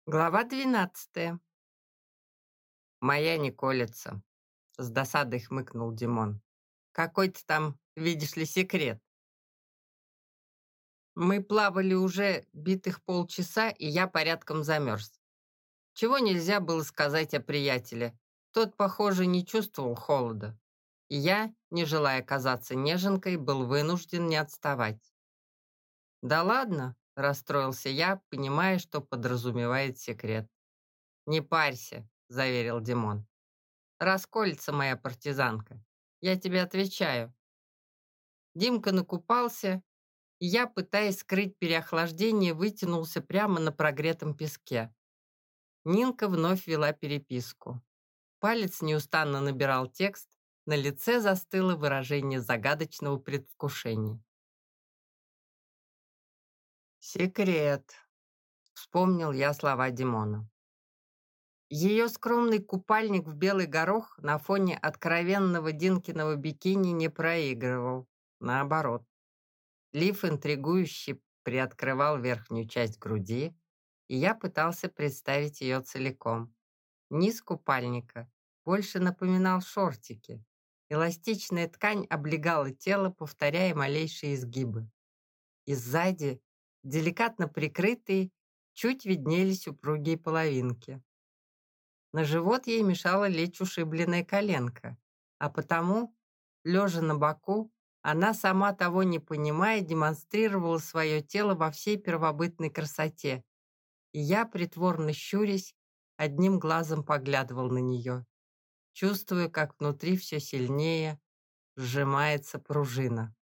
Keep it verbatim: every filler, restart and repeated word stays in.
Глава двенадцатая. «Моя не колется», — с досадой хмыкнул Димон. «Какой-то там, видишь ли, секрет. Мы плавали уже битых полчаса, и я порядком замерз. Чего нельзя было сказать о приятеле. Тот, похоже, не чувствовал холода. И я, не желая казаться неженкой, был вынужден не отставать». «Да ладно», — расстроился я, понимая, что подразумевает секрет. «Не парься», — заверил Димон. «Расколется моя партизанка. Я тебе отвечаю». Димка накупался, и я, пытаясь скрыть переохлаждение, вытянулся прямо на прогретом песке. Нинка вновь вела переписку. Палец неустанно набирал текст, на лице застыло выражение загадочного предвкушения. «Секрет», — вспомнил я слова Димона. Ее скромный купальник в белый горох на фоне откровенного Динкиного бикини не проигрывал. Наоборот. Лиф интригующе приоткрывал верхнюю часть груди, и я пытался представить ее целиком. Низ купальника больше напоминал шортики. Эластичная ткань облегала тело, повторяя малейшие изгибы. И сзади, деликатно прикрытые, чуть виднелись упругие половинки. На живот ей мешала лечь ушибленная коленка, а потому, лежа на боку, она, сама того не понимая, демонстрировала свое тело во всей первобытной красоте, и я, притворно щурясь, одним глазом поглядывал на нее, чувствуя, как внутри все сильнее сжимается пружина.